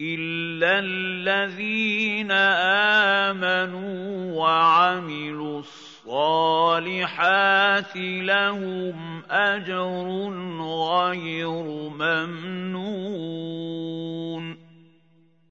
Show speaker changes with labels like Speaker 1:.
Speaker 1: إِلَّا الَّذِينَ آمَنُوا وَعَمِلُوا الصَّالِحَاتِ لَهُمْ أَجْرٌ غَيْرُ مَمْنُونٍ